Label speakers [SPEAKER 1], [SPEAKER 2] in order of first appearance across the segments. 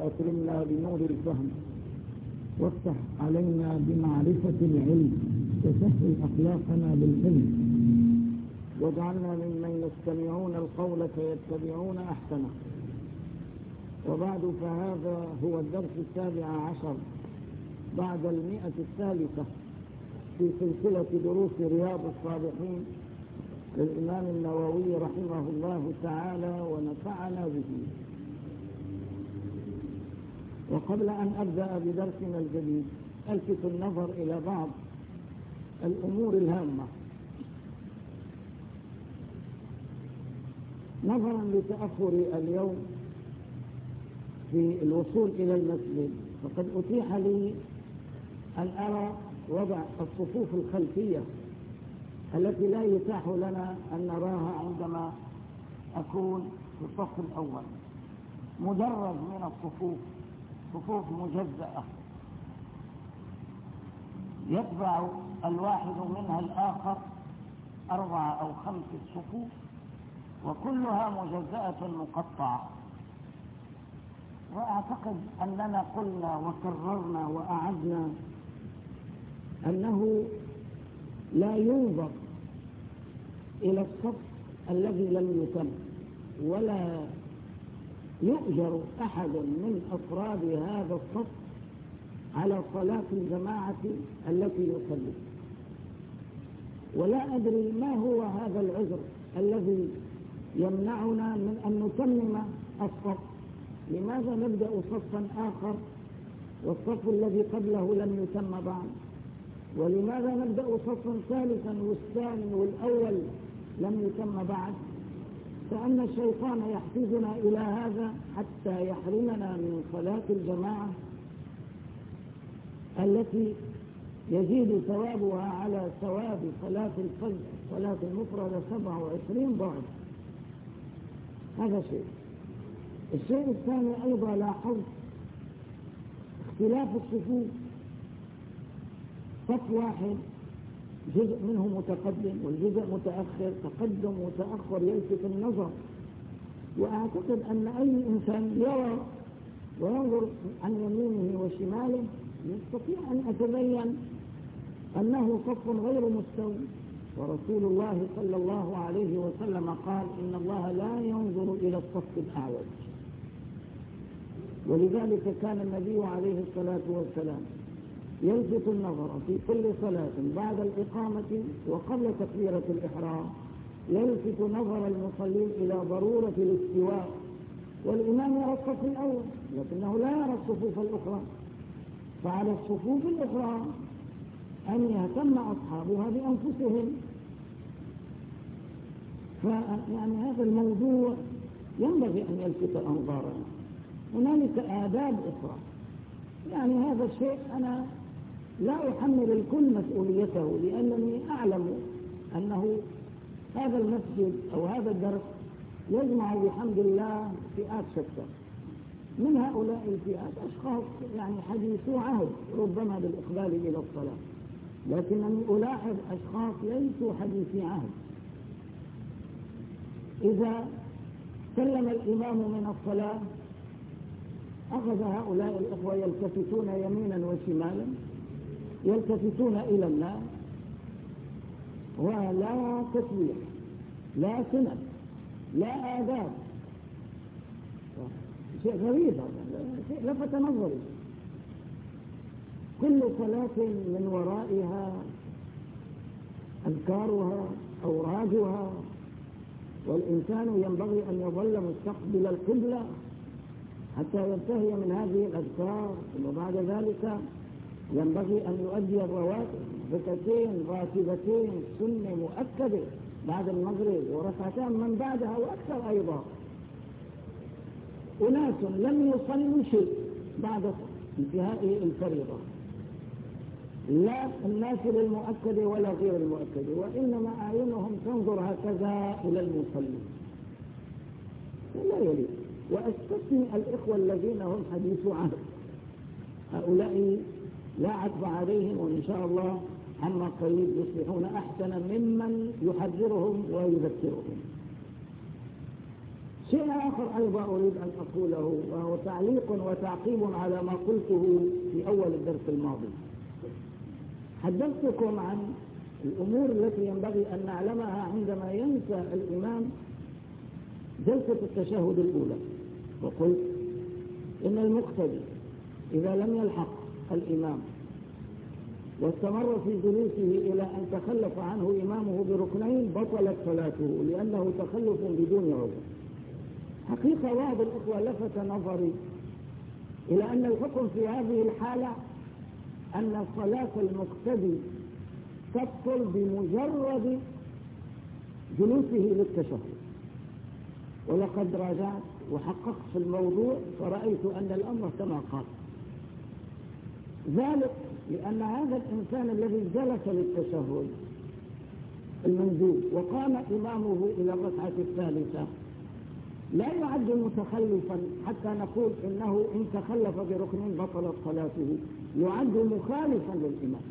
[SPEAKER 1] وأكرمنا بنور الفهم، وافتح علينا بمعرفة العلم، وسهل أخلاقنا بالحلم، واجعلنا ممن يستمعون القول فيتبعون أحسنه. وبعد، فهذا هو الدرس 17 بعد 100 في سلسلة دروس رياض الصالحين للإمام النووي رحمه الله تعالى ونفعنا به. وقبل أن أبدأ بدرسنا الجديد ألفت النظر إلى بعض الأمور الهامة نظرا لتأخر اليوم في الوصول إلى المسجد. فقد أتيح لي أن أرى وضع الصفوف الخلفية التي لا يتاح لنا أن نراها عندما أكون في الصف الأول. مدرج من الصفوف، صفوف مجزأة يتبع الواحد منها الآخر 4 أو 5 صفوف، وكلها مجزأة مقطعة. وأعتقد أننا قلنا وكررنا وأعدنا أنه لا ينظر إلى الصف الذي لم يتم، ولا يؤجر أحد من أفراد هذا الصف على صلاة الجماعة التي يصلي. ولا أدري ما هو هذا العذر الذي يمنعنا من أن نتمم الصف. لماذا نبدأ صفا آخر والصف الذي قبله لم يتم بعد؟ ولماذا نبدأ صفا ثالثا والثاني والأول لم يتم بعد؟ فأن الشيطان يحفزنا إلى هذا حتى يحرمنا من صلاة الجماعة التي يزيد ثوابها على ثواب صلاة الفجر صلاة المفردة 27 ضعف. هذا شيء. الشيء الثاني أيضا لاحظت اختلاف الصفوف. صف واحد جزء منه متقدم والجزء متأخر، تقدم وتأخر يلفت النظر. وأعتقد أن أي إنسان يرى وينظر عن يمينه وشماله يستطيع أن أتبين أنه صف غير مستوي. ورسول الله صلى الله عليه وسلم قال: إن الله لا ينظر إلى الصف الأعوج. ولذلك كان النبي عليه الصلاة والسلام يلفت النظر في كل صلاة بعد الإقامة وقبل تكبيرة الإحرام، يلفت نظر المصلين إلى ضرورة الاستواء. والإمام يرى الصف الأول لكنه لا يرى الصفوف الأخرى، فعلى الصفوف الأخرى أن يهتم أصحابها بأنفسهم. فيعني هذا الموضوع ينبغي أن يلفت أنظارنا. هنالك آداب أخرى، يعني هذا الشيء أنا لا أحمل الكل مسؤوليته، لأنني أعلم أنه هذا المسجد أو هذا الدرس يجمع بحمد الله فئات شتى. من هؤلاء الفئات أشخاص يعني حديثو عهد ربما بالإقبال إلى الصلاة، لكنني ألاحظ أشخاص ليسوا حديثي عهد. إذا سلم الإمام من الصلاة أخذ هؤلاء الإخوة يلتفتون يمينا وشمالا، يلتفتون إلى الناس، ولا تسبيح، لا سنة، لا آداب. شيء غريب، شيء لفت نظري. كل صلاة من ورائها أذكارها أورادها، والإنسان ينبغي أن يظل مستقبل القبلة حتى ينتهي من هذه الأذكار. وبعد ذلك ينبغي أن يؤدي الرواتب، ركعتين راتبتين سنة مؤكدة بعد المغرب، وركعتان من بعدها وأكثر أيضا. أناس لم يصلوا شيء بعد انتهاء الفريضة، لا النافلة المؤكدة ولا غير المؤكدة، وإنما أعينهم تنظر هكذا إلى المصلي. لا يليق. وأستثني الإخوة الذين هم حديث عهد، هؤلاء لا عتب عليهم، وإن شاء الله عما قريب يصبحون أحسن ممن يحذرهم ويذكرهم. شيء آخر أيضا أريد أن أقوله، وهو تعليق وتعقيب على ما قلته في أول الدرس الماضي. حدثتكم عن الأمور التي ينبغي أن نعلمها عندما ينسى الإمام جلسة التشهد الأولى، وقلت إن المقتدي إذا لم يلحق الإمام واستمر في جلوسه إلى أن تخلف عنه إمامه بركنين بطلت صلاته، لأنه تخلف بدون عذر. حقيقة بعض الأخوة لفت نظري إلى أن الحكم في هذه الحالة أن صلاة المقتدي تبطل بمجرد جلوسه للتشهد، ولقد راجعت وحققت في الموضوع فرأيت أن الأمر كما قال ذلك، لأن هذا الإنسان الذي جلس للتشهد المندوب وقام إمامه إلى الركعة الثالثة لا يعد متخلفا حتى نقول إنه إن تخلف بركن بطلت صلاته، يعد مخالفا للإمام،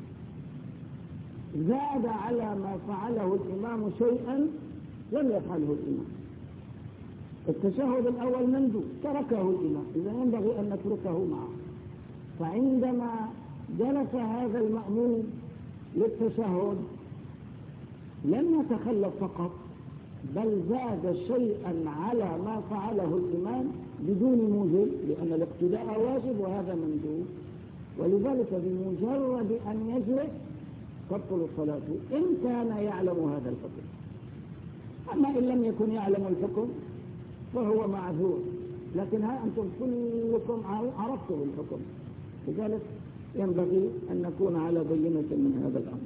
[SPEAKER 1] زاد على ما فعله الإمام شيئا لم يفعله الإمام. التشهد الأول مندوب تركه الإمام، إذا ينبغي أن نتركه معه. فعندما جلس هذا المأموم للتشهد لم يتخلف فقط، بل زاد شيئا على ما فعله الإمام بدون موجب، لأن الاقتداء واجب وهذا مندوب، ولذلك بمجرد أن يجلس تبطل الصلاة إن كان يعلم هذا الحكم. أما إن لم يكن يعلم الحكم فهو معذور، لكن ها أنتم كلكم عرفتم الحكم، لذلك ينبغي أن نكون على بينة من هذا الأمر.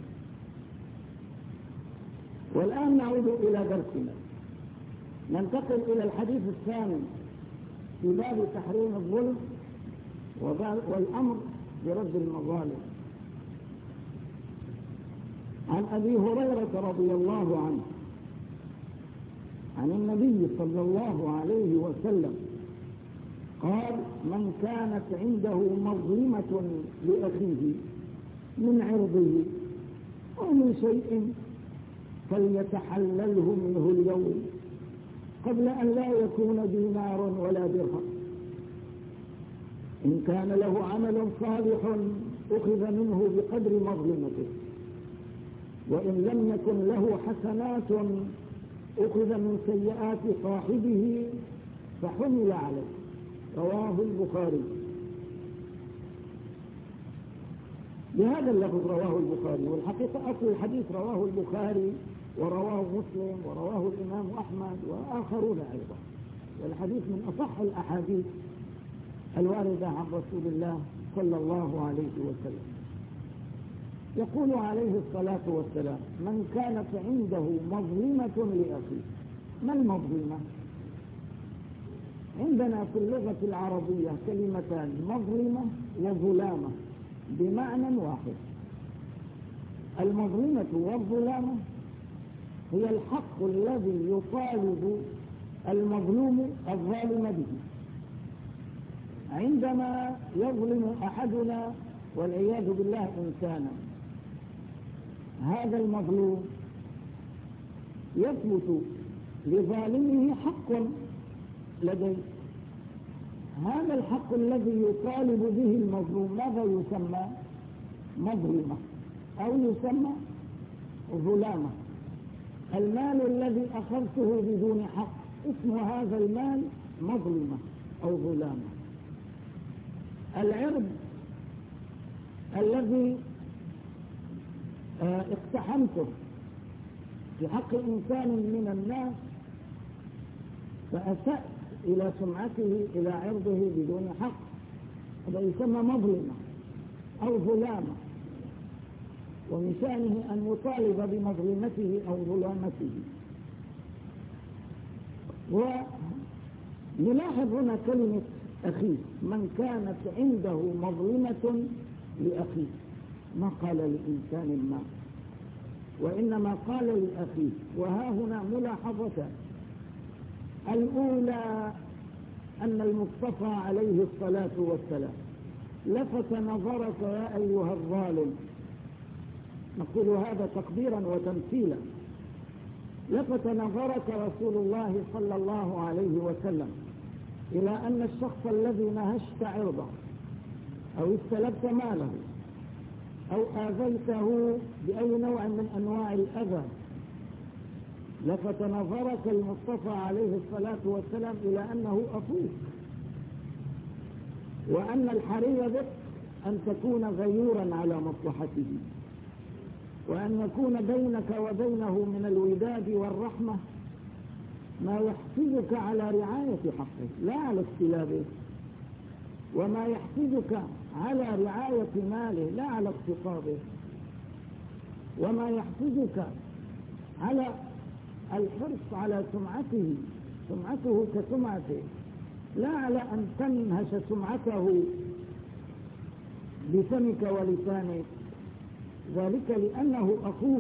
[SPEAKER 1] والآن نعود إلى درسنا، ننتقل إلى الحديث الثاني في باب تحريم الظلم والأمر برد المظالم. عن أبي هريرة رضي الله عنه عن النبي صلى الله عليه وسلم قال: من كانت عنده مظلمة لأخيه من عرضه أو من شيء فليتحلله منه اليوم قبل أن لا يكون دينار ولا درهم. إن كان له عمل صالح أخذ منه بقدر مظلمته، وإن لم يكن له حسنات أخذ من سيئات صاحبه فحمل عليه. رواه البخاري. بهذا اللفظ رواه البخاري، والحقيقة أصل الحديث رواه البخاري ورواه مسلم ورواه الإمام أحمد وآخرون أيضا، والحديث من أصح الأحاديث الواردة عن رسول الله صلى الله عليه وسلم. يقول عليه الصلاة والسلام: من كانت عنده مظلمة لأخيه. ما المظلمة؟ عندنا في اللغة العربية كلمتان: مظلمة وظلامة بمعنى واحد. المظلمة والظلامة هي الحق الذي يطالب المظلوم الظالم به. عندما يظلم أحدنا والعياذ بالله إنسانا، هذا المظلوم يثبت لظالمه حق لديه. هذا الحق الذي يطالب به المظلوم ماذا يسمى؟ مظلمة أو يسمى ظلامة. المال الذي أخذته بدون حق اسم هذا المال مظلمة أو ظلامة. العرض الذي اقتحمته في حق إنسان من الناس فأسأت إلى سمعته إلى عرضه بدون حق، هذا يسمى مظلمة أو ظلامة، ومن شأنه أن يطالب بمظلمته أو ظلامته. ونلاحظ هنا كلمة أخيه. من كانت عنده مظلمة لأخيه، ما قال لإنسان ما، وإنما قال لأخيه. وها هنا ملاحظتان: الأولى أن المصطفى عليه الصلاة والسلام لفت نظرك يا أيها الظالم، نقول هذا تقديرا وتمثيلا، لفت نظرك رسول الله صلى الله عليه وسلم إلى أن الشخص الذي نهشت عرضه أو استلبت ماله أو آذيته بأي نوع من أنواع الأذى، لفت نظرك المصطفى عليه الصلاة والسلام إلى أنه أخوك، وأن الحري بك أن تكون غيورا على مصلحته، وأن يكون بينك وبينه من الوداد والرحمة ما يحفزك على رعاية حقه لا على استلابه، وما يحفزك على رعاية ماله لا على اغتصابه، وما يحفزك على الحرص على سمعته كسمعته، لا على أن تنهش سمعته بفمك ولسانك، ذلك لأنه أخوك.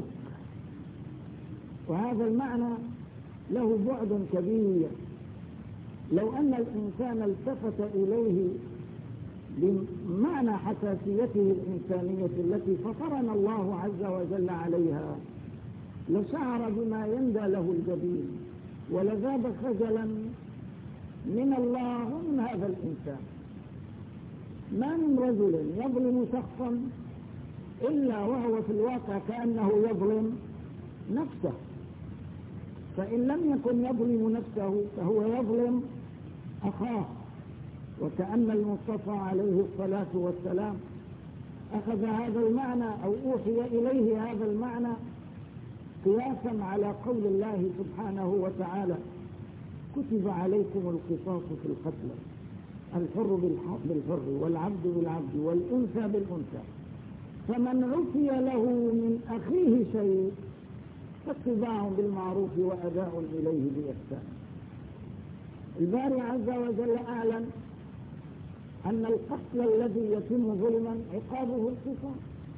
[SPEAKER 1] وهذا المعنى له بعد كبير. لو أن الإنسان التفت إليه بمعنى حساسيته الإنسانية التي فطرنا الله عز وجل عليها لشعر بما يندى له الجبين ولذاب خجلا من الله ومن هذا الإنسان. ما من رجل يظلم شخصا إلا وهو في الواقع كأنه يظلم نفسه، فإن لم يكن يظلم نفسه فهو يظلم أخاه. وكأن المصطفى عليه الصلاة والسلام أخذ هذا المعنى أو أوحي إليه هذا المعنى قياسا على قول الله سبحانه وتعالى: كتب عليكم القصاص في القتلى، الحر بالحر والعبد بالعبد والأنثى بالأنثى، فمن عفي له من أخيه شيء فاتباع بالمعروف وأداء إليه بإحسان. الباري عز وجل أعلن أن القتل الذي يتم ظلما عقابه القصاص،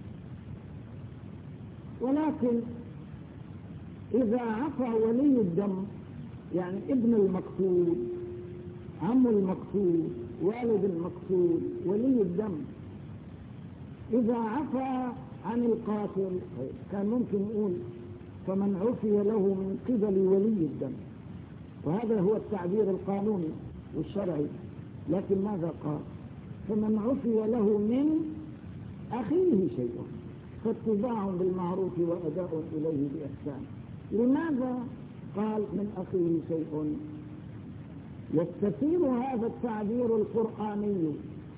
[SPEAKER 1] ولكن إذا عفى ولي الدم يعني ابن المقتول، عم المقتول، والد المقتول، ولي الدم، إذا عفى عن القاتل كان ممكن يقول فمن عفي له من قبل ولي الدم، وهذا هو التعبير القانوني والشرعي، لكن ماذا قال؟ فمن عفي له من أخيه شيء فاتباع بالمعروف وأداء إليه بإحسان. لماذا قال من أخيه شيء؟ يستثير هذا التعبير القرآني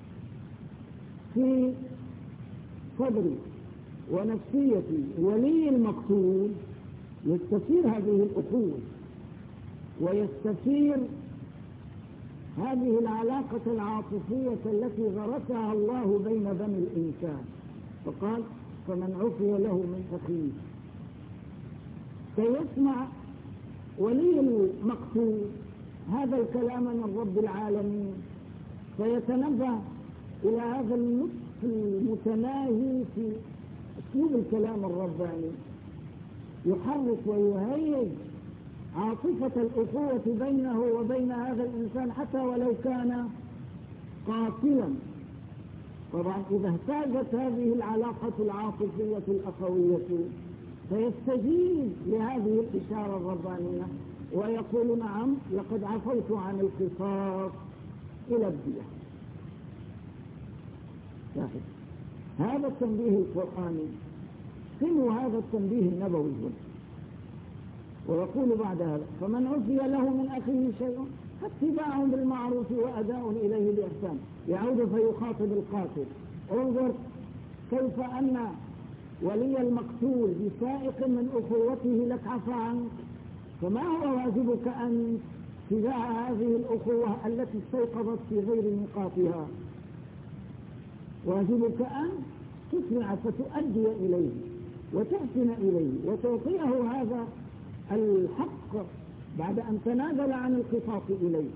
[SPEAKER 1] في صدر ونفسية ولي المقتول، يستثير هذه الأخوة ويستثير هذه العلاقة العاطفية التي غرسها الله بين بني الإنسان، فقال فمن عفي له من أخيه. فيسمع ولي المقتول هذا الكلام من رب العالمين فيتنبه إلى هذا اللطف المتناهي في أسلوب الكلام الرباني، يحرك ويهيج عاطفة الأخوة بينه وبين هذا الإنسان حتى ولو كان قاتلا. طبعا إذا اهتاجت هذه العلاقة العاطفية الأخوية فيستجيب لهذه الإشارة الربانية ويقول نعم لقد عفوت عن القصاص إلى الدية. هذا التنبيه القرآني سمو هذا التنبيه النبوي. ويقول بعد هذا فمن عفي له من أخيه شيء فاتباع بالمعروف وأداء إليه بإحسان. يعود فيخاطب القاتل: انظر كيف أن ولي المقتول بسائق من أخوته لك عفى عنك، فما هو واجبك أن تباع هذه الأخوة التي استيقظت في غير ميقاتها؟ واجبك أن تسمع فتؤدي إليه وتحسن إليه وتعطيه هذا الحق بعد أن تنازل عن القصاص إليه.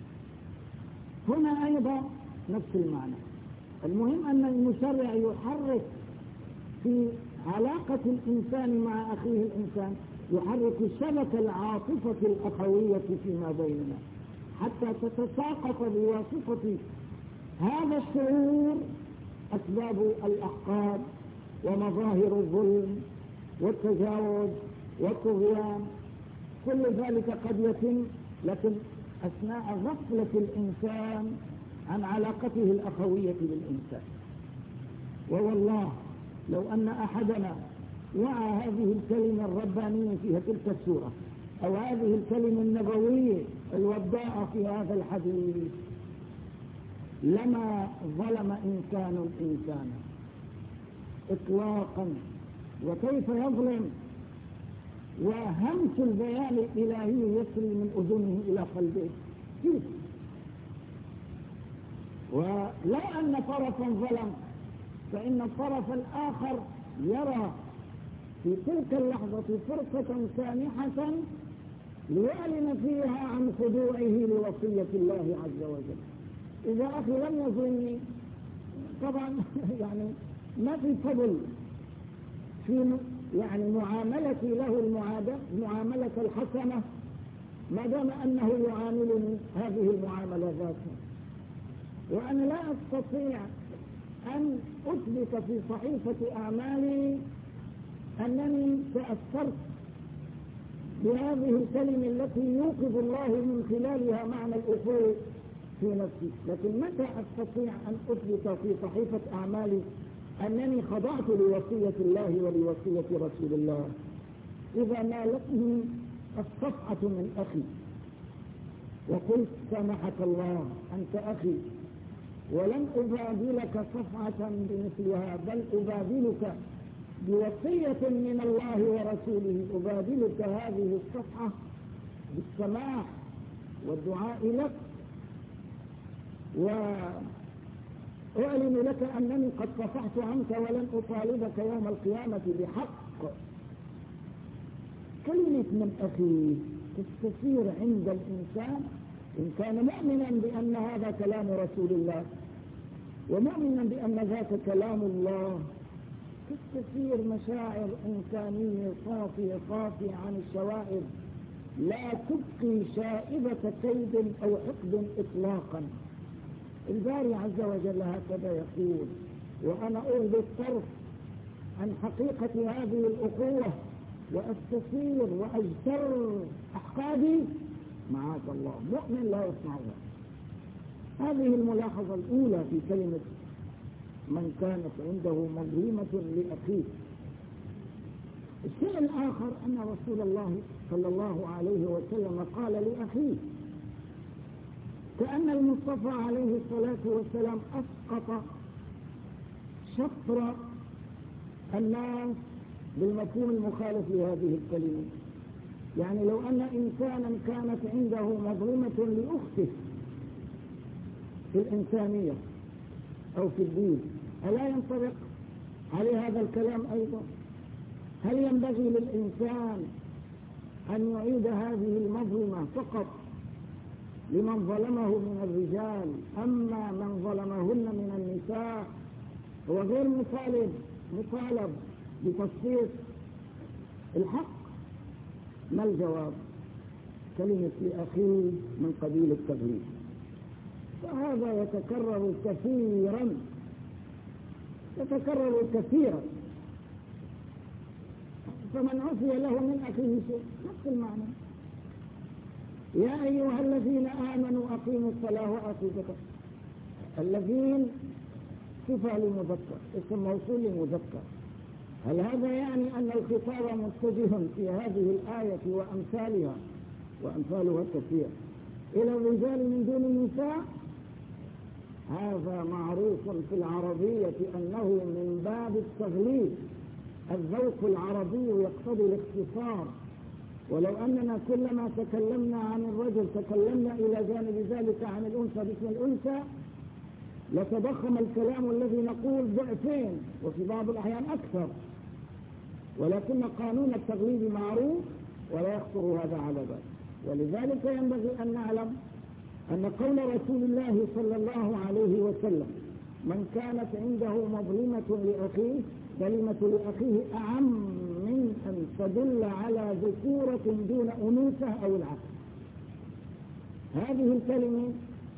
[SPEAKER 1] هنا أيضا نفس المعنى. المهم أن المشرع يحرك في علاقة الإنسان مع أخيه الإنسان، يحرك الشبكة العاطفة الأخوية فيما بيننا حتى تتساقط بواسطة هذا الشعور أسباب الأحقاد ومظاهر الظلم والتجاوز والطغيان كل ذلك قد يتم لكن أثناء غفلة الإنسان عن علاقته الأخوية بالإنسان. ووالله لو أن أحدنا وعى هذه الكلمة الربانية في تلك السورة أو هذه الكلمة النبوية الوضاءة في هذا الحديث لما ظلم إنسان إنسانا إطلاقا. وكيف يظلم وهمس البيان الإلهي يسري من أذنه إلى قلبه كيف؟ ولو أن طرفا ظلم فإن الطرف الآخر يرى في تلك اللحظة فرصة سانحة ليعلن فيها عن خضوعه لوصية الله عز وجل. إذا أخي لم يظلمني طبعا يعني ما في فضل في يعني معاملتي له المعاملة الحسنة ما دام أنه يعاملني هذه المعاملة ذاتها. وأنا لا أستطيع أن أثبت في صحيفة أعمالي أنني تأثرت بهذه الكلمة التي يوقظ الله من خلالها معنى الأخوة في نفسي، لكن متى أستطيع أن أثبت في صحيفة أعمالي أنني خضعت لوصية الله ولوصية رسول الله؟ إذا نالتني الصفعة من أخي وقلت سامحك الله أنت أخي ولن أبادلك صفعة بمثلها بل أبادلك بوصية من الله ورسوله، أبادلك هذه الصفحة بالسماح والدعاء لك وأعلن لك أنني قد صفحت عنك ولن أطالبك يوم القيامة بحق. كلمة من أخي تستثير عند الإنسان إن كان مؤمنا بأن هذا كلام رسول الله ومؤمنا بأن ذاك كلام الله، تستثير مشاعر إنسانية صافية عن الشوائب لا تبقي شائبة كيد أو حقد إطلاقا. الباري عز وجل هكذا يقول: وأنا أغضي الطرف عن حقيقة هذه الأخوة وأستثير وأجتر أحقادي، معاذ الله مؤمن لا يصنعها. هذه الملاحظة الأولى في كلمة من كانت عنده مظلمة لأخيه. الشيء الآخر أن رسول الله صلى الله عليه وسلم قال لأخيه كأن المصطفى عليه الصلاة والسلام أسقط شطر الناس بالمفهوم المخالف لهذه الكلمة. يعني لو أن إنسانا كانت عنده مظلمة لأخته في الإنسانية أو في الدين، ألا ينطبق عليه هذا الكلام أيضا؟ هل ينبغي للإنسان أن يعيد هذه المظلمة فقط لمن ظلمه من الرجال، أما من ظلمهن من النساء هو غير مطالب بتصفيق الحق؟ ما الجواب؟ كلمة لأخيه من قبيل التغليب. فهذا يتكرر كثيرا. فمن عفي له من أخيه شيء نفس المعنى. يا أيها الذين آمنوا أقيموا الصلاة وآتوا الزكاة. الذين صفة لمذكر، اسم موصول لمذكر. هل هذا يعني أن الخطاب متجه في هذه الآية وأمثالها وأمثالها كثير إلى الرجال من دون النساء؟ هذا معروف في العربية أنه من باب التغليب. الذوق العربي يقتضي الاختصار، ولو أننا كلما تكلمنا عن الرجل تكلمنا إلى جانب ذلك عن الأنثى باسم الأنثى لتضخم الكلام الذي نقول ضعفين وفي بعض الأحيان أكثر. ولكن قانون التغليب معروف ولا يخطر هذا على بال. ولذلك ينبغي أن نعلم أن قول رسول الله صلى الله عليه وسلم من كانت عنده مظلمة لأخيه، كلمة لأخيه أعم من أن تدل على ذكورة دون أنوثة أو العكس. هذه الكلمة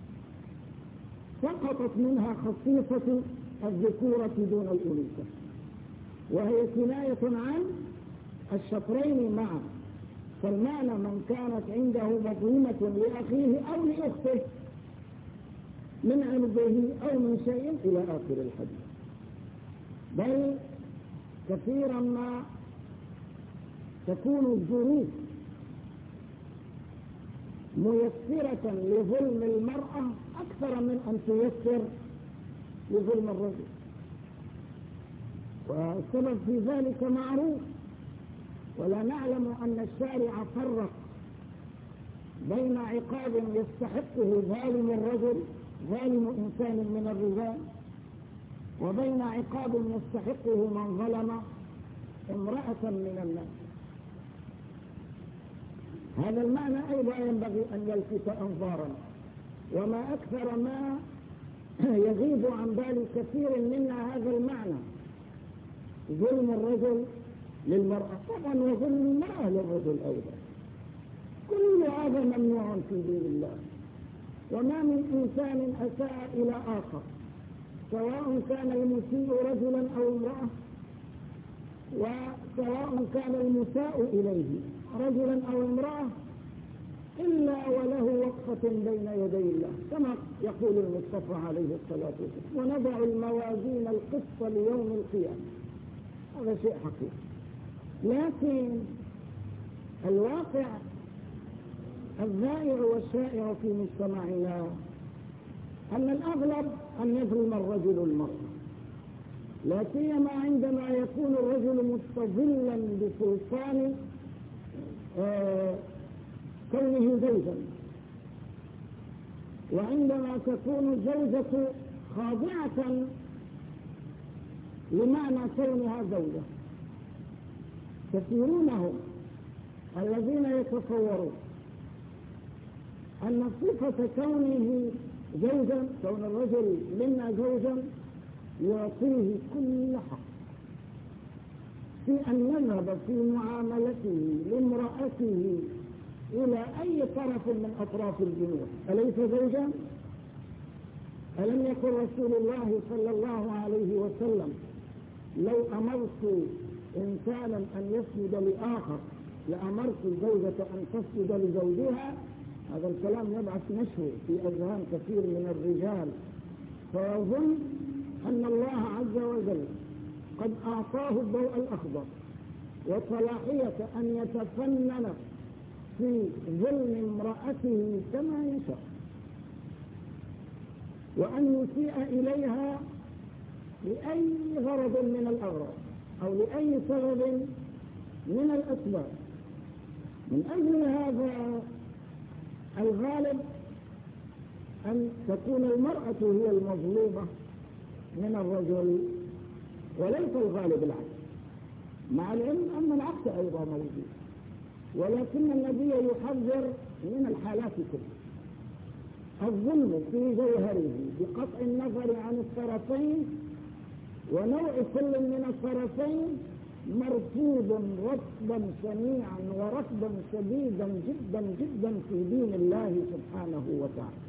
[SPEAKER 1] سقطت منها خصيصة الذكورة دون الأنوثة، وهي كناية عن الشطرين معا، فالمعنى من كانت عنده مظلمة لأخيه أو لأخته من عرضه أو من شيء إلى آخر الحديث. بل كثيرا ما تكون الظروف ميسرة لظلم المرأة أكثر من أن تيسر لظلم الرجل، والسبب في ذلك معروف، ولا نعلم أن الشارع فرق بين عقاب يستحقه ظالم الرجل ظالم إنسان من الرجال وبين عقاب يستحقه من ظلم امرأة من الناس. هذا المعنى أيضا ينبغي أن يلفت أنظارنا، وما أكثر ما يغيب عن بال كثير منا هذا المعنى، ظلم الرجل للمرأة طبعا وظلم المرأة للرجل أيضا، كل هذا ممنوع في دين الله. وما من إنسان أساء إلى آخر سواء كان المسيء رجلا أو امرأة، وسواء كان المساء إليه رجلا أو امرأة، إلا وله وقفة بين يدي الله كما يقول المصطفى عليه الصلاة والسلام: ونضع الموازين القسط ليوم القيامة. هذا شيء حقيقي، لكن الواقع الذائع والشائع في مجتمعنا أن الأغلب أن يظلم الرجل المرأة، لا سيما عندما يكون الرجل مستظلا بسلطان كونه زوجا، وعندما تكون الزوجة خاضعة لمعنى كونها زوجة. كثيرون هم الذين يتصورون أن صفة كونه زوجا، كون الرجل منا زوجا، يعطيه كل حق في أن يذهب في معاملته لامرأته إلى أي طرف من أطراف الجنوب. أليس زوجا؟ ألم يقل رسول الله صلى الله عليه وسلم: لو أمرت إنسانا أن يسجد لآخر لأمرت الزوجة أن تسجد لزوجها؟ هذا الكلام يبعث نشوه في أذهان كثير من الرجال، فيظن أن الله عز وجل قد أعطاه الضوء الأخضر وصلاحية أن يتفنن في ظلم امرأته كما يشاء، وأن يسيء إليها لأي غرض من الأغراض أو لأي سبب من الأسباب. من أجل هذا الغالب أن تكون المرأة هي المظلومة من الرجل، وليس الغالب العكس، مع العلم أن العكس أيضا موجود، ولكن النبي يحذر من الحالات كلها. الظلم في جوهره بقطع النظر عن الطرفين ونوع كل من الطرفين مرفوض رفضا شنيعا ورفضا شديدا جدا جدا في دين الله سبحانه وتعالى.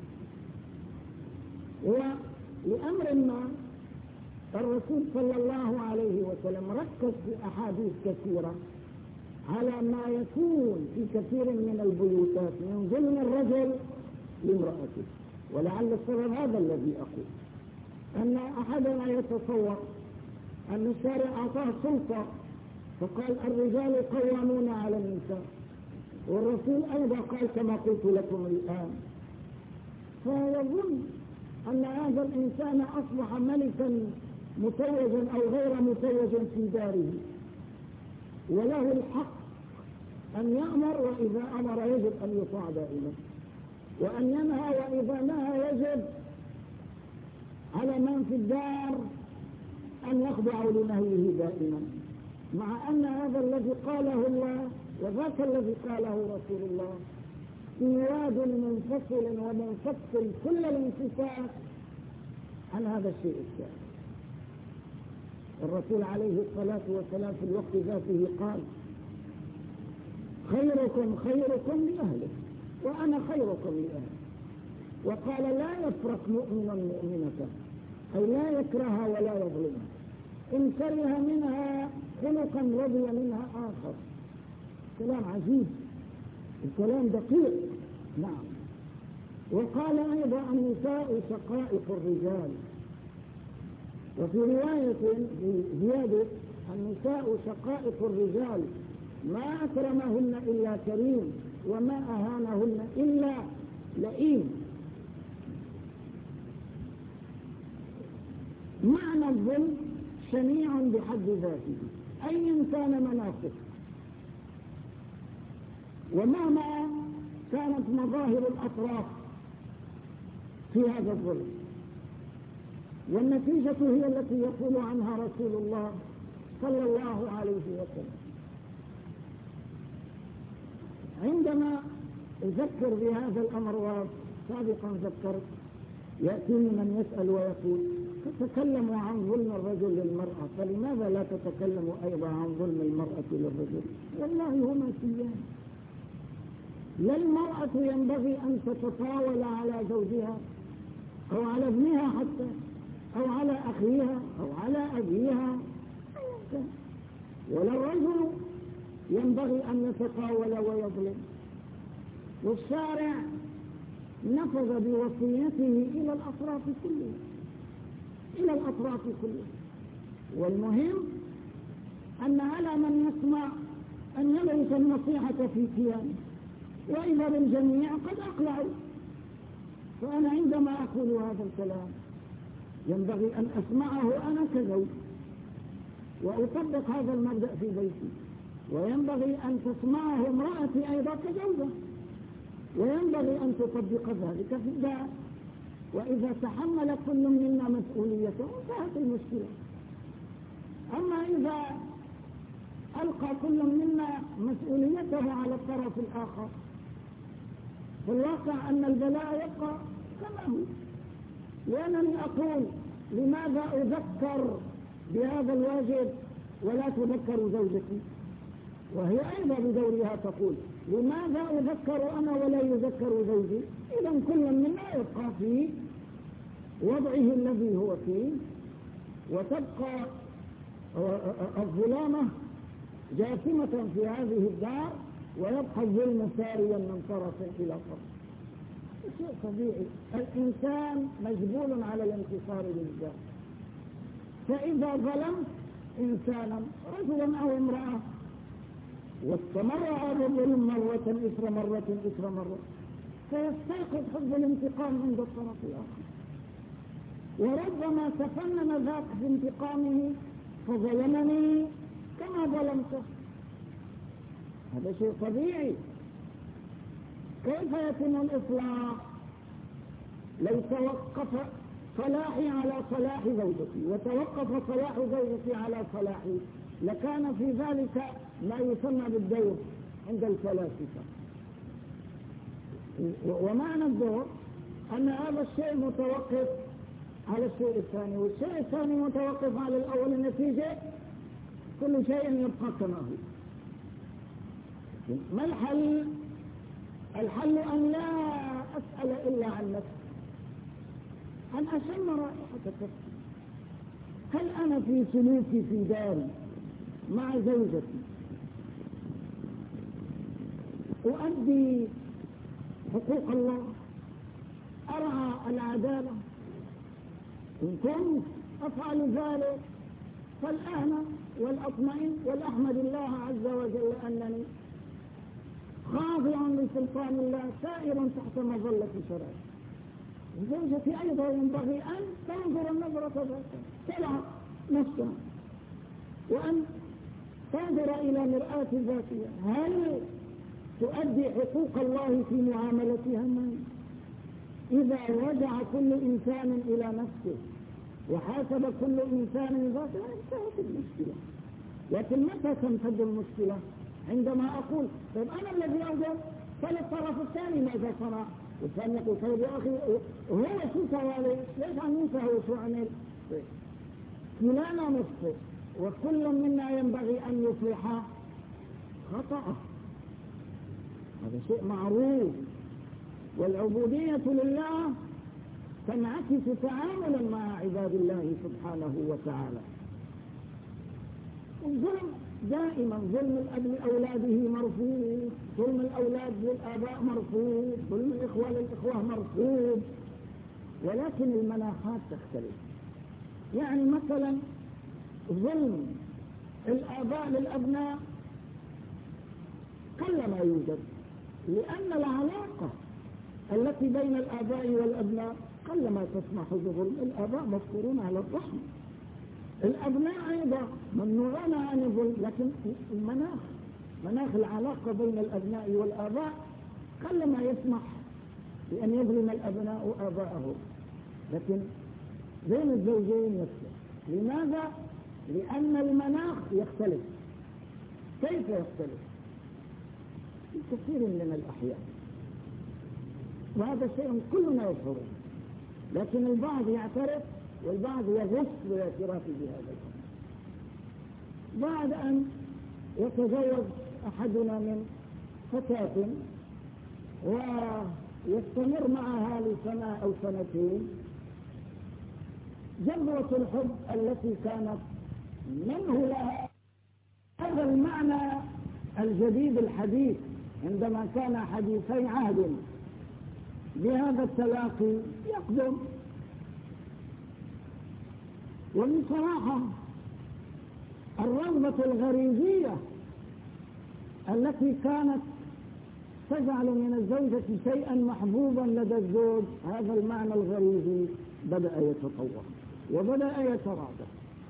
[SPEAKER 1] ولأمر ما الرسول صلى الله عليه وسلم ركز في أحاديث كثيرة على ما يكون في كثير من البيوتات من ظلم الرجل لامرأته. ولعل السبب هذا الذي أقول، أن أحدنا يتصور أن الشارع أعطاه سلطة فقال: الرجال قوامون على النساء، والرسول أيضا قال كما قلت لكم الآن، فيظن أن هذا الإنسان أصبح ملكا متوجا أو غير متوجا في داره، وله الحق أن يأمر، وإذا أمر يجب أن يطاع دائما، وأن ينهى، وإذا نهى يجب على من في الدار أن يخضعوا لنهيه دائما، مع أن هذا الذي قاله الله وذاك الذي قاله رسول الله في واد منفصل ومنفصل كل الانفصال عن هذا الشيء الثاني. الرسول عليه الصلاة والسلام في الوقت ذاته قال: خيركم خيركم لأهله وأنا خيركم لأهله. وقال: لا يفرق مؤمن مؤمنة، أي لا يكرهها ولا يظلمها، إن كره منها خلقا رضي منها آخر. كلام عجيب الكلام دقيق. نعم. وقال أيضا النساء شقائق الرجال، وفي رواية زيادة النساء شقائق الرجال ما أكرمهن إلا كريم وما أهانهن إلا لئيم. معنى الظلم شنيع بحد ذاته أي كان مناطق، ومهما كانت مظاهر الأطراف في هذا الظلم، والنتيجة هي التي يقول عنها رسول الله صلى الله عليه وسلم. عندما أذكر بهذا الأمر وسابقا ذكرت، يأتيني من يسأل ويقول تتكلم عن ظلم الرجل للمرأة، فلماذا لا تتكلم أيضا عن ظلم المرأة للرجل؟ والله هما سيان. لا المرأة ينبغي أن تتطاول على زوجها أو على ابنها حتى، أو على أخيها أو على أبيها، ولا الرجل ينبغي أن يتطاول ويظلم. والشارع نفذ بوصيته إلى الأطراف كلها، إلى الأطراف كلها. والمهم أن على من يسمع أن يلغي النصيحة في كيانه، وإذا بالجميع قد أقلعوا. فأنا عندما أقول هذا الكلام ينبغي أن أسمعه أنا كزوج وأطبق هذا المبدأ في بيتي، وينبغي أن تسمعه امرأتي أيضا كزوجة، وينبغي أن تطبق ذلك في الدار. وإذا تحمل كل منا مسؤوليته انتهت المشكلة. أما إذا ألقى كل منا مسؤوليته على الطرف الآخر، فالواقع أن البلاء يبقى كما هو. لأنني أقول لماذا أذكر بهذا الواجب ولا تذكر زوجتي؟ وهي أيضا بدورها تقول لماذا أذكر أنا ولا يذكر زوجي؟ إذا كل منا يبقى في وضعه الذي هو فيه، وتبقى الظلامة جاثمة في هذه الدار، ويبقى الظلم ساريا من طرف إلى طرف. شيء طبيعي، الإنسان مجبول على الانتصار للذات. فإذا ظلمت إنسانا رجلا أو امرأة واستمر هذا الظلم مرة إثر مرة إثر مرة، فيستيقظ حب الانتقام عند الطرف الآخر، وربما تفنن ذاك في انتقامه فظلمني كما ظلمته. هذا شيء طبيعي. كيف يتم الإصلاح؟ لو توقف صلاحي على صلاح زوجتي وتوقف صلاح زوجتي على صلاحي لكان في ذلك ما يسمى بالدور عند الفلاسفة. ومعنى الدور أن هذا الشيء متوقف على الشيء الثاني، والشيء الثاني متوقف على الأول. النتيجة كل شيء يبقى كما هو. ما الحل؟ الحل أن لا أسأل إلا عن نفسي، أن أشم رائحة نفسي. هل أنا في سلوكي في داري مع زوجتي أؤدي حقوق الله، أرعى العدالة؟ إن كنت أفعل ذلك فالأهنى والأطمئن والأحمد الله عز وجل أنني خاضع لسلطان الله سائر تحت مظلة شرعه. زوجتي أيضا ينبغي أن تنظر النظرة ذاتها، تلعب نفسها، وأن تنظر إلى مرآة ذاتها. هل تؤدي حقوق الله في معاملتها معي؟ إذا رجع كل إنسان إلى نفسه وحاسب كل إنسان ذاته انتهت المشكلة. لكن متى تنفذ المشكلة؟ عندما أقول طيب أنا الذي أوجد، فالطرف الثاني ماذا صنع؟ والثاني يقول طيب يا أخي هو شو سوى؟ ليش عم ينسى هو شو عمل؟ كلنا نخطئ، وكل منا ينبغي أن يصلح خطأه. هذا شيء معروف. والعبودية لله تنعكس تعاملا مع عباد الله سبحانه وتعالى. الظلم دائما ظلم الأب لأولاده مرفوض، ظلم الأولاد للآباء مرفوض، ظلم الإخوة للإخوة مرفوض، ولكن المناحات تختلف. يعني مثلا ظلم الآباء للأبناء قلما يوجد، لأن العلاقة التي بين الآباء والأبناء قلما تسمح بظلم. الآباء مفطورون على الرحم، الأبناء أيضا ممنوعون عن الظلم، لكن مناخ العلاقة بين الأبناء والآباء قلما يسمح بأن يظلم الأبناء آباءهم، لكن بين الزوجين يختلف. لماذا؟ لأن المناخ يختلف. كيف يختلف؟ في كثير من الأحيان، وهذا شيء كلنا يشعره، لكن البعض يعترف والبعض يغص بالاعتراف بهذا الأمر. بعد أن يتزوج أحدنا من فتاة ويستمر معها لسنة أو سنتين، جذوة الحب التي كانت منه لها، هذا المعنى الجديد الحديث عندما كان حديثي عهد بهذا التلاقي يقدم. وبصراحة الرغبة الغريزية التي كانت تجعل من الزوجة شيئا محبوبا لدى الزوج، هذا المعنى الغريزي بدأ يتطور وبدأ يتراجع.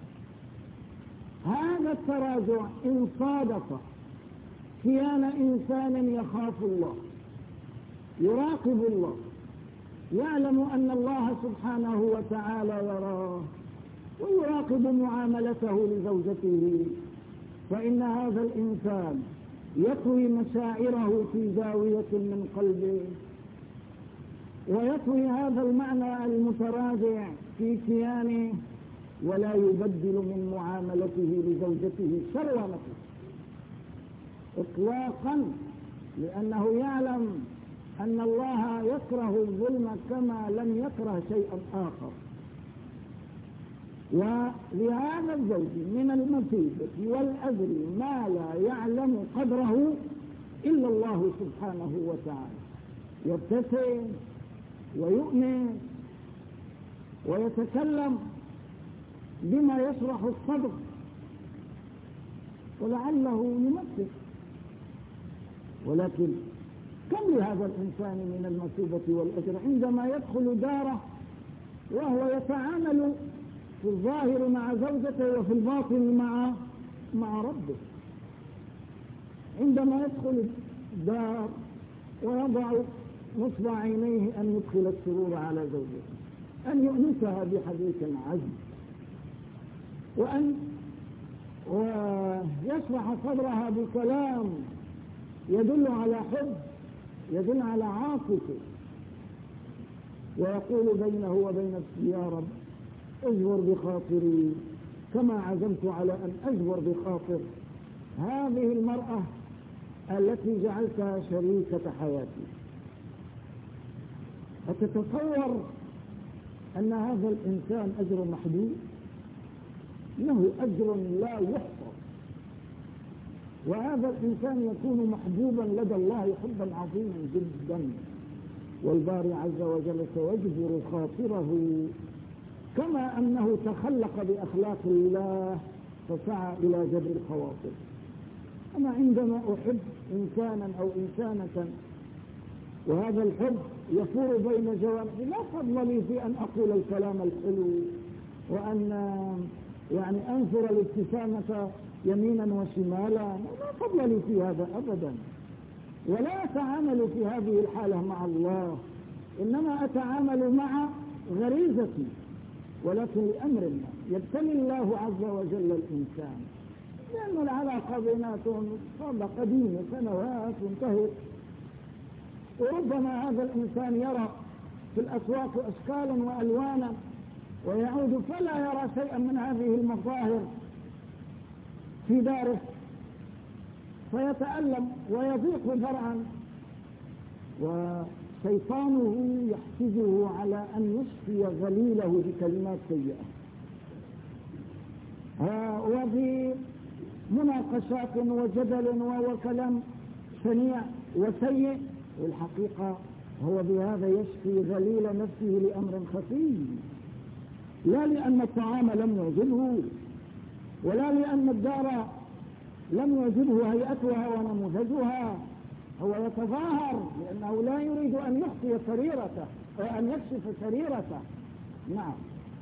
[SPEAKER 1] هذا التراجع إن صادف كيان إنسان يخاف الله، يراقب الله، يعلم أن الله سبحانه وتعالى يراه ويراقب معاملته لزوجته، فإن هذا الإنسان يطوي مشاعره في زاوية من قلبه، ويطوي هذا المعنى المتراجع في كيانه، ولا يبدل من معاملته لزوجته شر نفسه إطلاقا، لأنه يعلم أن الله يكره الظلم كما لم يكره شيئا آخر. ولهذا الزوج من المصيبة والأجر ما لا يعلم قدره إلا الله سبحانه وتعالى، يبتسم ويؤمن ويتكلم بما يشرح الصدر ولعله يمثل، ولكن كم لهذا الإنسان من المصيبة والأجر عندما يدخل داره وهو يتعامل في الظاهر مع زوجته وفي الباطن مع ربه. عندما يدخل الدار ويضع نصب عينيه أن يدخل السرور على زوجته، أن يؤنسها بحديث عذب، وأن يشرح صدرها بكلام يدل على حب، يدل على عاطفة، ويقول بينه وبين نفسه: يا رب اجبر بخاطري كما عزمت على أن أجبر بخاطر هذه المرأة التي جعلتها شريكة حياتي. أتتصور أن هذا الإنسان أجر محدود؟ له أجر لا يحصى، وهذا الإنسان يكون محبوبا لدى الله حبا عظيما جدا، والباري عز وجل سيجبر خاطره كما أنه تخلق بأخلاق الله فسعى إلى جبر الخواطر. أنا عندما أحب إنسانا أو إنسانة وهذا الحب يفور بين جوانبي، لا فضل لي في أن أقول الكلام الحلو وأن أنظر الابتسامة يمينا وشمالا، لا فضل لي في هذا أبدا، ولا أتعامل في هذه الحالة مع الله، إنما أتعامل مع غريزتي، ولكن لأمر الله يبتلي الله عز وجل الإنسان، لأن العلاقة بيناتهم صار قديمة سنوات وانتهت، وربما هذا الإنسان يرى في الأسواق أشكالا وألوانا ويعود فلا يرى شيئا من هذه المظاهر في داره، فيتألم ويضيق ذرعا، وشيطانه يحفزه على أن يشفي غليله بكلمات سيئة. وفي مناقشات وجدل وكلام شنيع وسيء، والحقيقة هو بهذا يشفي غليل نفسه لأمر خفي، لا لأن الطعام لم يعجبه، ولا لأن الدار لم يعجبه هيئتها ونموذجها، هو يتظاهر لأنه لا يريد أن يخفي سريرته أو أن يكشف سريرته. نعم،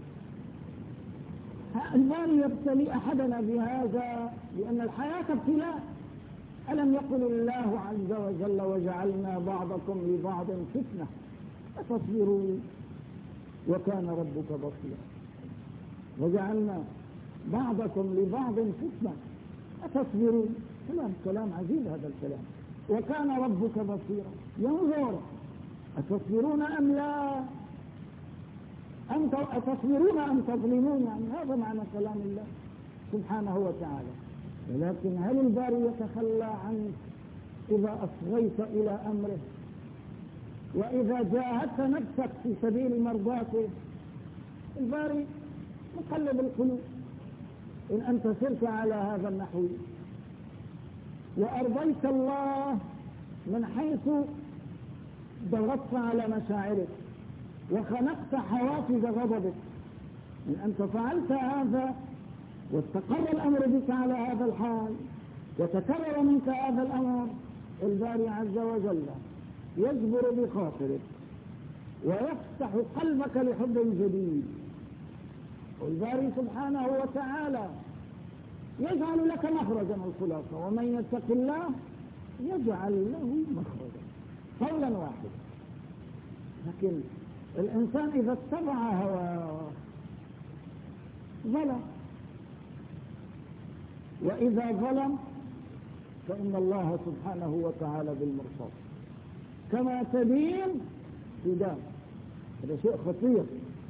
[SPEAKER 1] الباري يبتلي أحدنا بهذا لأن الحياة ابتلاء. ألم يقل الله عز وجل وجعلنا بعضكم لبعض فتنة أتصبرون وكان ربك بصيرا؟ وجعلنا بعضكم لبعض فتنة أتصبرون، كلام عجيب هذا الكلام. وكان ربك بصيرا، ينظر أتصبرون أم لا، أتصبرون أم تظلمون، يعني هذا معنى كلام الله سبحانه وتعالى. ولكن هل الباري يتخلى عنك إذا أصغيت إلى أمره وإذا جاهدت نفسك في سبيل مرضاته؟ الباري مقلب القلوب. إن أنت سرت على هذا النحو وأرضيت الله من حيث ضغطت على مشاعرك وخنقت حوافز غضبك، إن أنت فعلت هذا واستقر الأمر بك على هذا الحال وتكرر منك هذا الأمر، الباري عز وجل يجبر بخاطرك ويفتح قلبك لحب جديد. والباري سبحانه وتعالى يجعل لك مخرجا، الخلاصة ومن يتق الله يجعل له مخرجا، قولا واحدا. لكن الإنسان إذا اتبع هواه ظلم، وإذا ظلم فإن الله سبحانه وتعالى بالمرصاد، كما تدين تدان. هذا شيء خطير.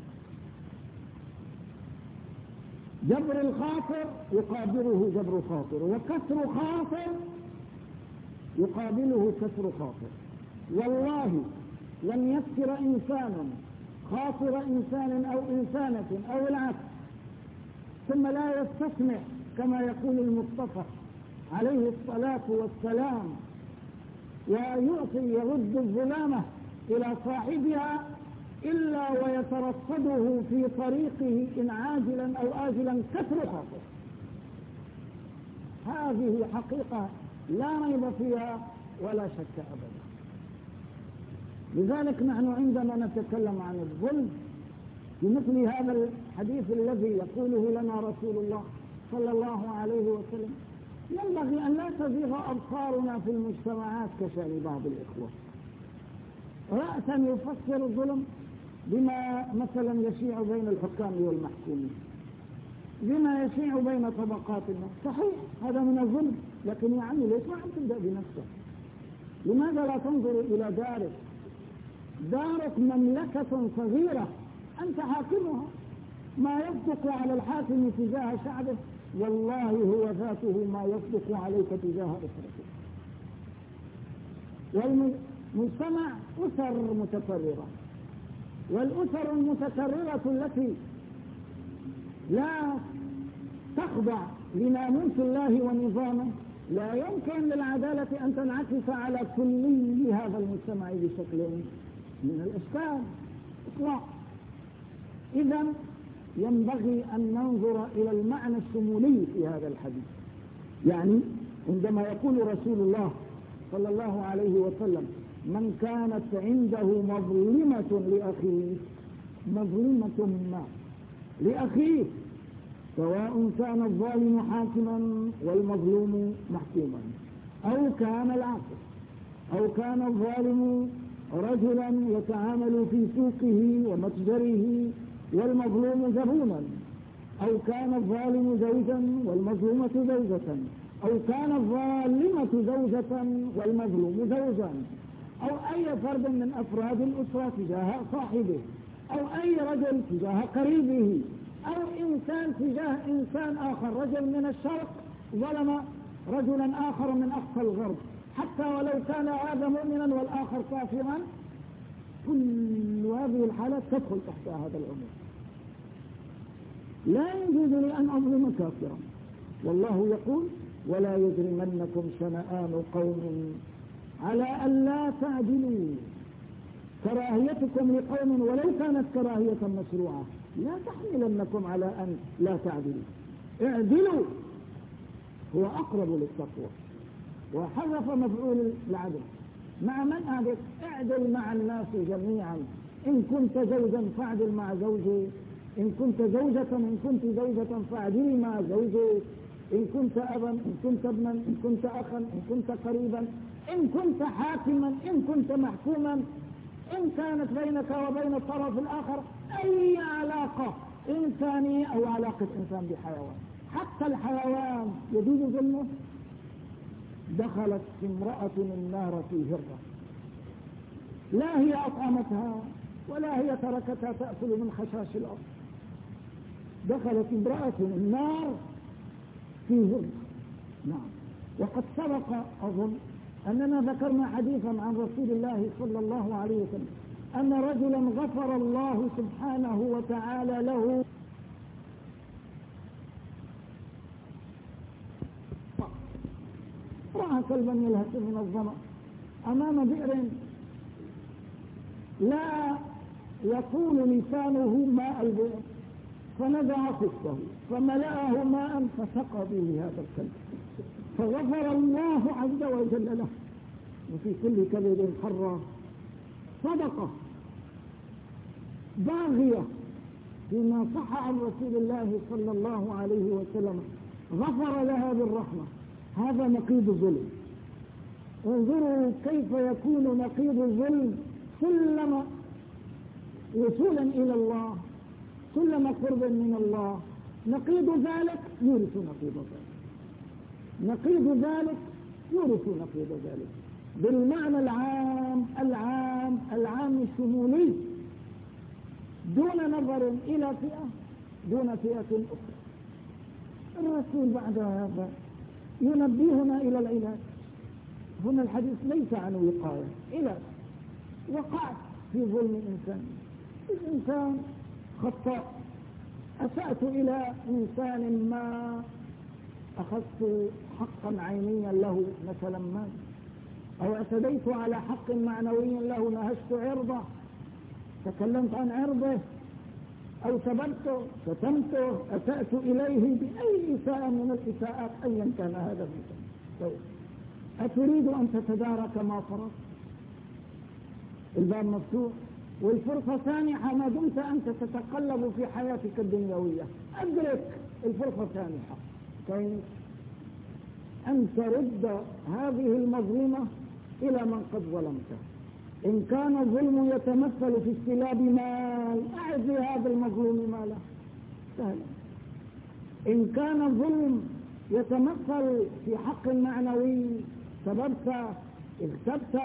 [SPEAKER 1] جبر الخاطر يقابله جبر خاطر، وكسر خاطر يقابله كسر خاطر. والله لن يكسر إنسان خاطر إنسان أو إنسانة أو العكس ثم لا يستسمح كما يقول المصطفى عليه الصلاة والسلام، ويعطي يرد الظلامة إلى صاحبها إلا ويترصده في طريقه إن عاجلا أو آجلا كسر خاطر. هذه حقيقة لا ريب فيها ولا شك أبدا. لذلك نحن عندما نتكلم عن الظلم بمثل هذا الحديث الذي يقوله لنا رسول الله صلى الله عليه وسلم، ينبغي أن لا تزيغ أبصارنا في المجتمعات كشأن بعض الإخوة، رأسا يفسر الظلم بما مثلا يشيع بين الحكام والمحكومين، بما يشيع بين طبقات الناس. صحيح هذا من الظلم، لكن يا عمي ليش ما عم تبدأ بنفسك؟ لماذا لا تنظر إلى دارك؟ دارك مملكة صغيرة أنت حاكمها، ما يصدق على الحاكم تجاه شعبه والله هو ذاته ما يصدق عليك تجاه أسرتك. والمجتمع أسر متكررة، والأسر المتكررة التي لا تخضع لناموس الله ونظامه لا يمكن للعدالة أن تنعكس على كل هذا المجتمع بشكل من الأشكال إطلاق. إذن ينبغي أن ننظر إلى المعنى الشمولي في هذا الحديث. يعني عندما يقول رسول الله صلى الله عليه وسلم من كانت عنده مظلمة لأخيه، مظلمة ما لأخيه، سواء كان الظالم حاكما والمظلوم محكوما، أو كان العكس، أو كان الظالم رجلا يتعامل في سوقه ومتجره والمظلوم زبونا، أو كان الظالم زوجا والمظلومة زوجة، أو كان الظالمة زوجة والمظلوم زوجا، أو أي فرد من أفراد الأسرة تجاه صاحبه، أو أي رجل تجاه قريبه، أو إنسان تجاه إنسان آخر، رجل من الشرق ظلم رجلا آخر من أقصى الغرب، حتى ولو كان هذا مؤمنا والآخر كافرا، كل هذه الحالات تدخل تحت هذا العموم. لا يجوز لي أن أظلم كافرا، والله يقول ولا يجرمنكم شنآن قوم على ألا تعدلوا. كراهيتكم لقوم ولو كانت كراهية مشروعة لا تحملنكم على أن لا تعدلوا. اعدلوا هو أقرب للتقوى. وحذف مفعول العدل. مع من أعدل؟ اعدل مع الناس جميعا. إن كنت زوجا فاعدل مع زوجك، إن كنت زوجة فاعدلي مع زوجك، إن كنت أبا، إن كنت ابنا، إن كنت أخا، إن كنت قريبا، إن كنت حاكما، إن كنت محكوما، إن كانت بينك وبين الطرف الآخر أي علاقة إنسانية أو علاقة إنسان بحيوان، حتى الحيوان يجوز ظلمه. دخلت امرأة النار في هرة، لا هي أطعمتها ولا هي تركتها تأكل من خشاش الأرض. دخلت امرأة النار في هرة. نعم. وقد سبق أظن أننا ذكرنا حديثا عن رسول الله صلى الله عليه وسلم أن رجلا غفر الله سبحانه وتعالى له رأى كلبا يلهث من الظمأ أمام بئر لا يطول لسانه ماء البئر، فنزع خفه فملأه ماء فسقى به هذا الكلب، فغفر الله عز وجل له. وفي كل كبد حرة صدقة باغية، فيما صح عن رسول الله صلى الله عليه وسلم غفر لها بالرحمة. هذا نقيض الظلم. انظروا كيف يكون نقيض الظلم سلم وصولا إلى الله، سلم قرب من الله. نقيض ذلك يورث نقيض ذلك، نقيض ذلك يورث نقيض ذلك، بالمعنى العام الشمولي، دون نظر إلى فئة دون فئة أخرى. الرسول بعد هذا ينبهنا إلى العلاج. هنا الحديث ليس عن وقاية، علاج. وقعت في ظلم إنسان، الإنسان خطأ، أسأت إلى إنسان ما، أخذت حقا عينيا له مثلا ما، أو اعتديت على حق معنوي له، نهشت عرضه، تكلمت عن عرضه، أو سببته، شتمته، أسأت إليه بأي إساءة من الإساءات أيا كان هذا الإنسان. أتريد أن تتدارك ما فرض؟ الباب مفتوح والفرصة سانحة ما دمت أنت تتقلب في حياتك الدنيوية. أدرك الفرصة سانحة كيف أن ترد هذه المظلمة إلى من قد ظلمته. إن كان الظلم يتمثل في استلاب مال، أعد لهذا المظلوم ماله، سهل. إن كان الظلم يتمثل في حق معنوي، سببت، اغتبت،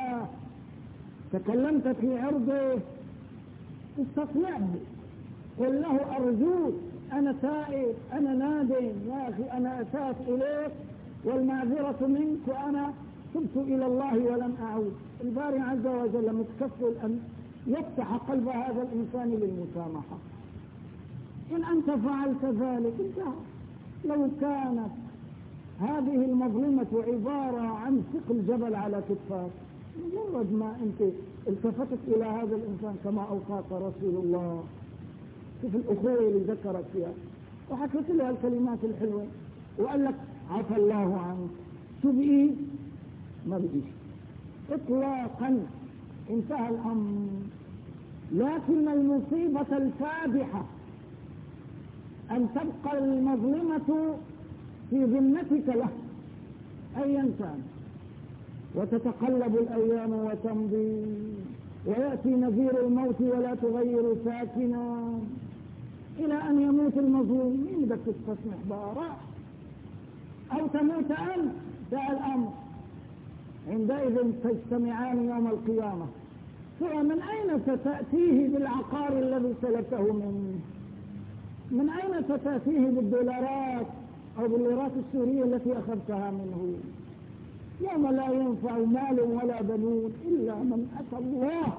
[SPEAKER 1] تكلمت في عرضه، استطلعه، قل له أرجوك، أنا تائب، أنا نادم، يا أخي أنا أسأت إليك والمعذرة منك وأنا تبت إلى الله ولم أعود. الباري عز وجل متكفل أن يفتح قلب هذا الإنسان للمسامحة. إن أنت فعلت ذلك انتهى. لو كانت هذه المظلمة عبارة عن ثقل جبل على كتفاك، مجرد ما أنت التفتت إلى هذا الإنسان كما أوصاك رسول الله، شوف الأخوة اللي ذكرت فيها وحكيت لها الكلمات الحلوة وقال لك عفى الله عنك، شو بقي؟ ما بقيش إطلاقا، انتهى الأمر. لكن المصيبة الفادحة أن تبقى المظلمة في ذمتك له أيا كان، وتتقلب الأيام وتمضي، ويأتي نذير الموت ولا تغير ساكنا، إلى أن يموت المظلوم. مين بدك تستسمح بقى؟ راح. أو تموت أنت، جاء الأمر. عندئذ تجتمعان يوم القيامة، فمن أين ستأتيه بالعقار الذي سلبته منه؟ من أين ستأتيه بالدولارات أو بالليرات السورية التي أخذتها منه؟ يوم لا ينفع مال ولا بنون إلا من أتى الله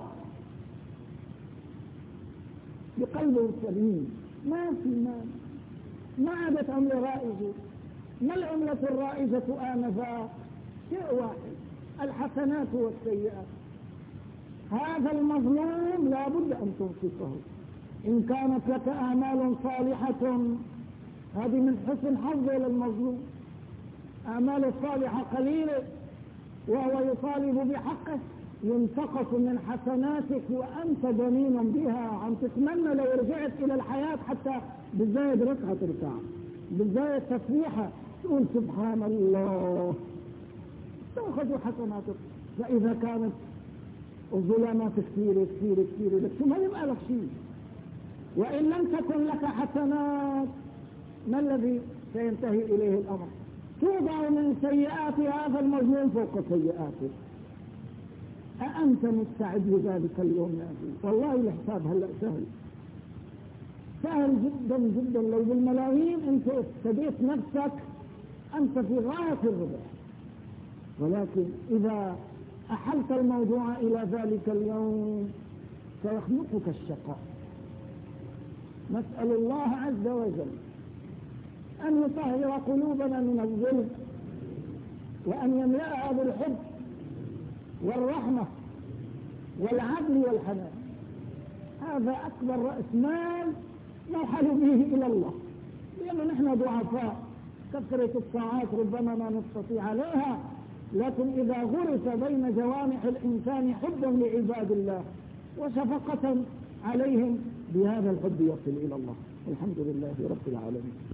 [SPEAKER 1] بقلب سليم. ما في مال، ما عادت عن رائزه، ما العملة الرائجة آنذاك؟ شيء واحد، الحسنات والسيئات. هذا المظلوم لا بد أن تنصفه. إن كانت لك أعمال صالحة هذه من حسن حظ للمظلوم، أعمال الصالحة قليلة وهو يطالب بحقه، ينتقص من حسناتك وأنت دمين بها، عم تتمنى لو رجعت إلى الحياة حتى بالزايد ركعة تركع، بالزايد تسبيحة تقول سبحان الله، تأخذ حسناتك. فإذا كانت الظلامات كثيرة كثيرة كثيرة لك شو ما يبقى لك شيء. وإن لم تكن لك حسنات ما الذي سينتهي إليه الأمر؟ توضع من سيئات هذا المظلوم فوق سيئاته. أأنت مستعد لذلك اليوم يا أخي؟ والله الحساب هلأ سهل، سهل جدا جدا. لو بالملايين أنت ابتديت نفسك أنت في غاية الربح، ولكن إذا أحلت الموضوع إلى ذلك اليوم سيخنقك الشقاء. نسأل الله عز وجل أن يطهر قلوبنا من الظلم، وأن يملأها بالحب والرحمة والعدل والحنان. هذا أكبر رأس مال نرحل به إلى الله، لأنه نحن ضعفاء، كثرة الطاعات ربما ما نستطيع عليها، لكن إذا غرس بين جوانح الإنسان حبا لعباد الله وشفقة عليهم بهذا الحب يصل إلى الله. الحمد لله رب العالمين.